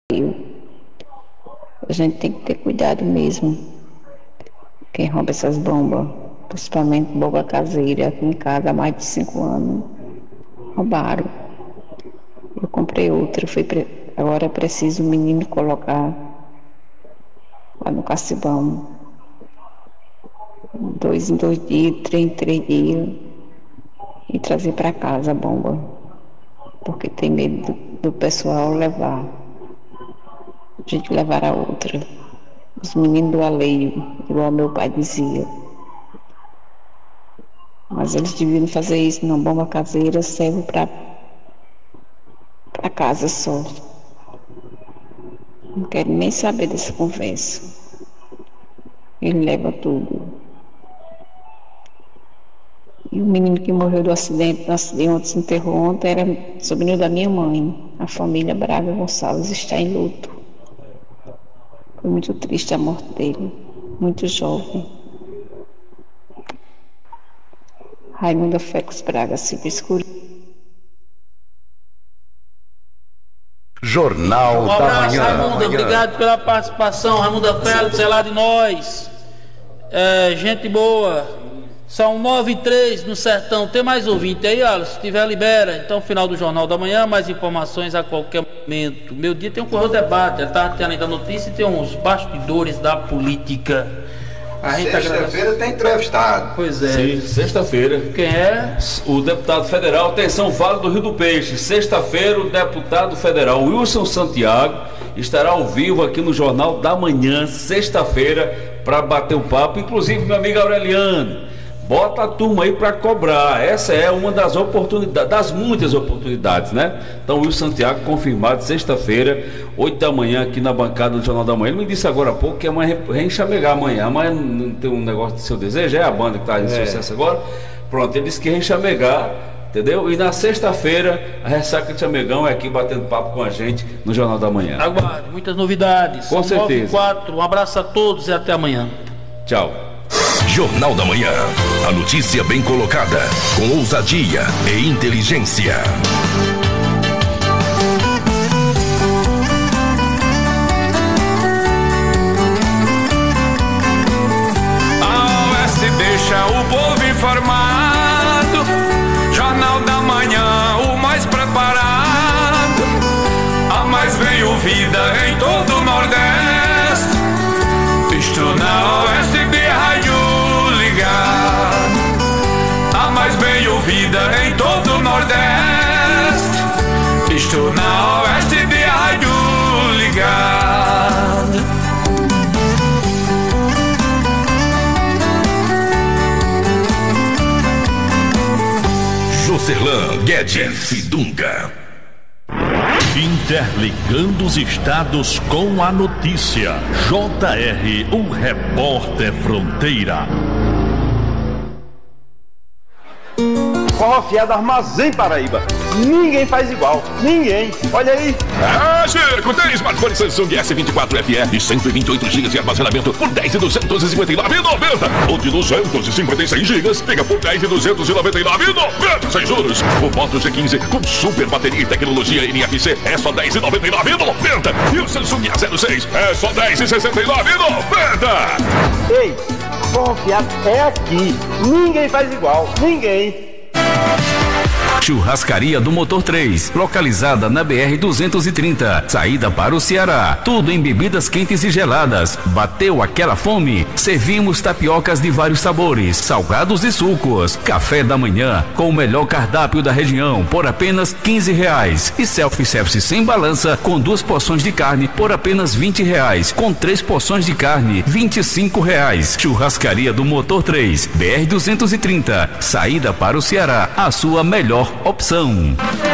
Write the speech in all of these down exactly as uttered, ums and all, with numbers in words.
A gente tem que ter cuidado mesmo. Quem rouba essas bombas, principalmente bomba caseira, aqui em casa há mais de cinco anos, roubaram. Eu comprei outra, foi pre... agora é preciso o menino colocar lá no Cacibão. Dois em dois dias, três em três dias, e trazer para casa a bomba. Porque tem medo do, do pessoal levar. A gente levar a outra. Os meninos do alheio, igual meu pai dizia. Mas eles deviam fazer isso, não. Bomba caseira serve para para casa só. Não quero nem saber dessa conversa. Ele leva tudo. E o menino que morreu do acidente, do acidente onde se enterrou ontem, era sobrinho da minha mãe. A família Braga Gonçalves está em luto. Foi muito triste a morte dele, muito jovem. Raimunda Félix Braga, Silvio Escuro. Jornal um da abraço, Manhã. Raimunda, obrigado pela participação. Raimunda Félix, é lá de nós. É, gente boa. São nove e três no Sertão. Tem mais ouvinte aí, Alisson? Se tiver, libera. Então, final do Jornal da Manhã, mais informações a qualquer momento. Meu dia tem um Correio Debate. Ele está tendo ainda a notícia e tem uns bastidores da política. Sexta-feira tem entrevistado. Pois é. Sim, sexta-feira. Quem é? O deputado federal, atenção, Vale do Rio do Peixe. Sexta-feira, o deputado federal Wilson Santiago estará ao vivo aqui no Jornal da Manhã, sexta-feira, para bater um papo. Inclusive, meu amigo Aureliano, bota a turma aí para cobrar. Essa é uma das oportunidades, das muitas oportunidades, né? Então, o Wilson Santiago confirmado sexta-feira, oito da manhã, aqui na bancada do Jornal da Manhã. Ele me disse agora há pouco que amanhã é Reenxamegar amanhã. Amanhã não tem um negócio de seu desejo, é a banda que está em é. sucesso agora. Pronto, ele disse que Reenxamegar, entendeu? E na sexta-feira, a Ressaca de Chamegão é aqui batendo papo com a gente no Jornal da Manhã. Aguarde, muitas novidades. Com São certeza. nove e quatro. Um abraço a todos e até amanhã. Tchau. Jornal da Manhã. A notícia bem colocada, com ousadia e inteligência. A Oeste deixa o povo informado. Jornal da Manhã, o mais preparado. A mais bem ouvida em todo o Nordeste. Estou na Oeste de rádio ligado. A mais bem ouvida em todo o Nordeste. Estou na Oeste de rádio ligado. Joserlan Guedes e Dunga. Interligando os estados com a notícia. J R, o repórter fronteira. Forró Fiado Armazém Paraíba. Ninguém faz igual. Ninguém. Olha aí. Ah, Chico, tem smartphone Samsung S vinte e quatro F E de cento e vinte e oito gigas de armazenamento por dez mil duzentos e cinquenta e nove reais e noventa centavos. Ou de duzentos e cinquenta e seis gigas, fica por dez mil duzentos e noventa e nove reais e noventa centavos sem juros. O Moto G quinze com super bateria e tecnologia N F C é só dez mil e noventa e nove reais e noventa centavos. E o Samsung A zero seis é só dez mil e sessenta e nove reais e noventa centavos. Ei, Forró Fiado é aqui. Ninguém faz igual. Ninguém. Churrascaria do Motor três, localizada na B R duzentos e trinta, saída para o Ceará. Tudo em bebidas quentes e geladas. Bateu aquela fome? Servimos tapiocas de vários sabores, salgados e sucos. Café da manhã com o melhor cardápio da região por apenas quinze reais. E self-service sem balança com duas porções de carne por apenas vinte reais. Com três porções de carne, vinte e cinco reais. Churrascaria do Motor três, B R duzentos e trinta, saída para o Ceará. A sua melhor opção.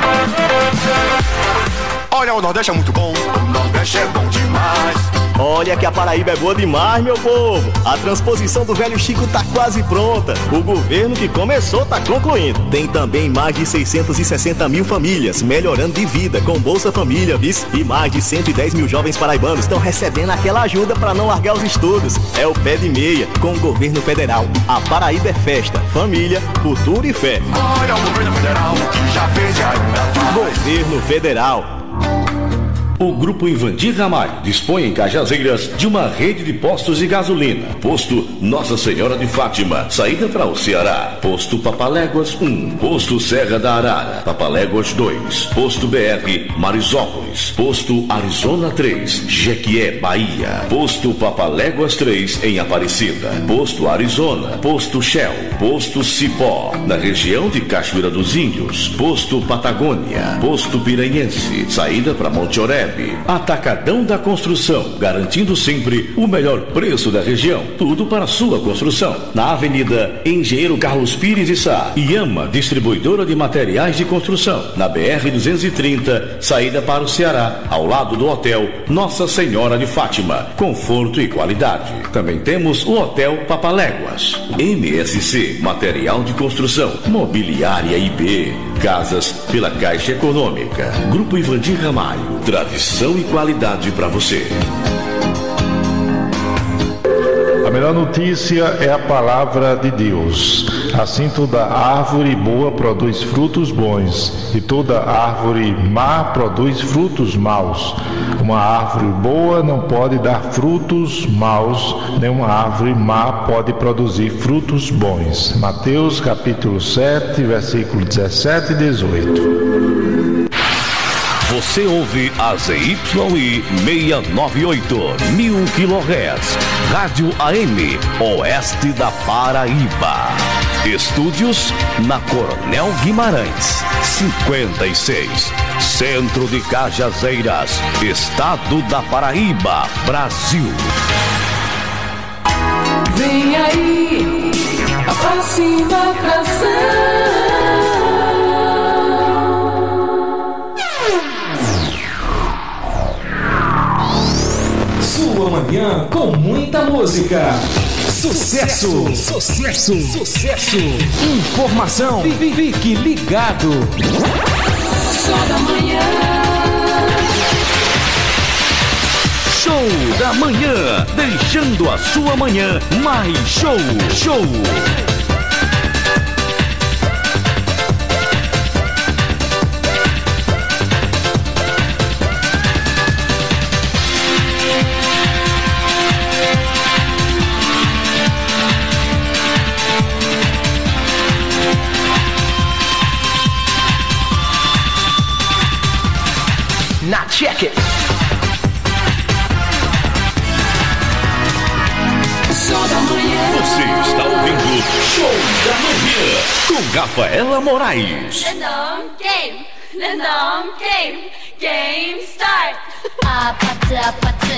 Olha, o Nordeste é muito bom, o Nordeste é bom demais. Olha que a Paraíba é boa demais, meu povo. A transposição do Velho Chico tá quase pronta. O governo que começou tá concluindo. Tem também mais de seiscentos e sessenta mil famílias melhorando de vida com Bolsa Família, bis. E mais de cento e dez mil jovens paraibanos estão recebendo aquela ajuda para não largar os estudos. É o pé de meia com o governo federal. A Paraíba é festa, família, futuro e fé. Olha o governo federal que já fez e ainda faz. Governo Federal. O Grupo Invandir Ramalho dispõe em Cajazeiras de uma rede de postos de gasolina. Posto Nossa Senhora de Fátima, saída para o Ceará. Posto Papaléguas um. Posto Serra da Arara, Papaléguas dois. Posto B R Marisópolis. Posto Arizona três, Jequié, Bahia. Posto Papaléguas três em Aparecida. Posto Arizona. Posto Shell. Posto Cipó, na região de Cachoeira dos Índios. Posto Patagônia. Posto Piranhense, saída para Monte Oreb. Atacadão da Construção, garantindo sempre o melhor preço da região. Tudo para sua construção. Na Avenida Engenheiro Carlos Pires de Sá, Iama, distribuidora de materiais de construção. Na B R duzentos e trinta, saída para o Ceará, ao lado do Hotel Nossa Senhora de Fátima. Conforto e qualidade. Também temos o Hotel Papaléguas. M S C, material de construção, mobiliária I B, casas pela Caixa Econômica. Grupo Invandir Ramalho, tradição e qualidade para você. A melhor notícia é a palavra de Deus. Assim toda árvore boa produz frutos bons, e toda árvore má produz frutos maus. Uma árvore boa não pode dar frutos maus, nem uma árvore má pode produzir frutos bons. Mateus capítulo sete, versículo dezessete e dezoito. Você ouve a Z Y I seiscentos e noventa e oito, mil quilohertz, Rádio A M, Oeste da Paraíba. Estúdios na Coronel Guimarães, cinquenta e seis, Centro de Cajazeiras, Estado da Paraíba, Brasil. Vem aí, a próxima atração. Sua manhã com muita música. Sucesso! Sucesso! Sucesso! Informação! Fique ligado! Show da manhã! Show da manhã! Deixando a sua manhã mais show! Show! Now check it. Show da manhã. Você está ouvindo Show da Manhã com Rafaela Moraes. The long game, the long game, game start. Up, up, up, up.